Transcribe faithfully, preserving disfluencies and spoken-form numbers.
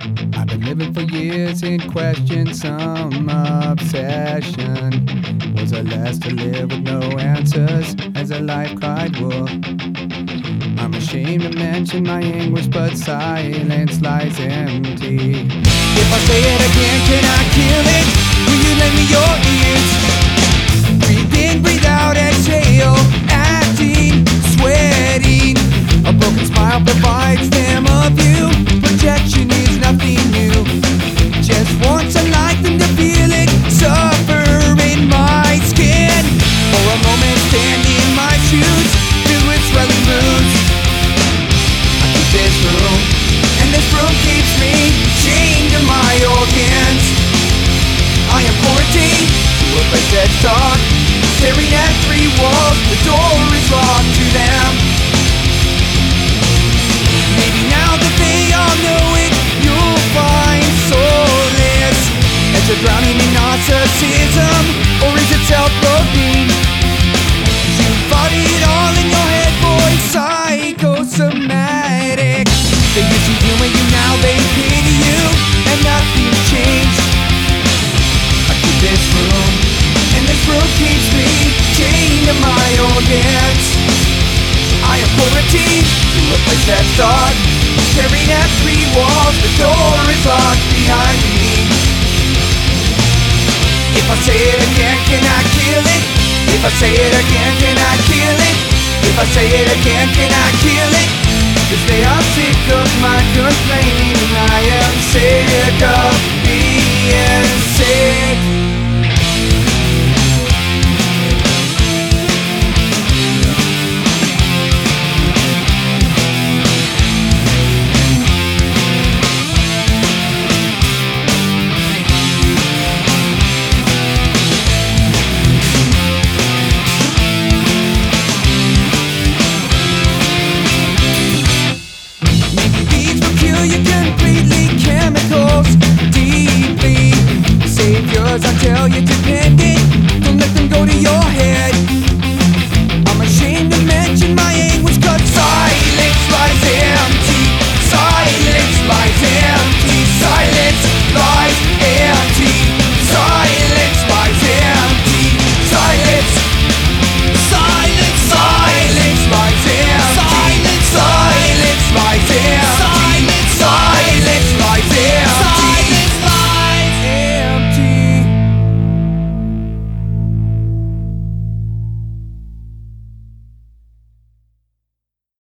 I've been living for years in question, some obsession. Was I last to live with no answers as a life cried wolf? I'm ashamed to mention my anguish, but silence lies empty. If I say it again, can I kill it? Will you lend me your ears? Breathe in, breathe out, exhale, acting, sweating. A broken smile provides them a view. Projection is nothing new. Just once I'd like them to feel it, suffer in my skin. For a moment stand in my shoes, filled with swelling wounds. I keep this room, and this room keeps me chained to my organs. I am quarantined to a place that's dark, staring at three walls, the door is locked to them. Maybe now that they all know it, you'll find solace as you're drowning in narcissism, or is it self-loathing? You fought it all in your head, boy, psychosomatic. They used to humor you, now they pity you, and nothing changed. I keep this room, and this room keeps me chained to my organs. I am quarantined to a place that's dark, staring at three walls, the door is locked behind me. If I say it again, can I kill it? If I say it again, can I kill it? If I say it again, can I kill it? 'Cause they are sick of my confession.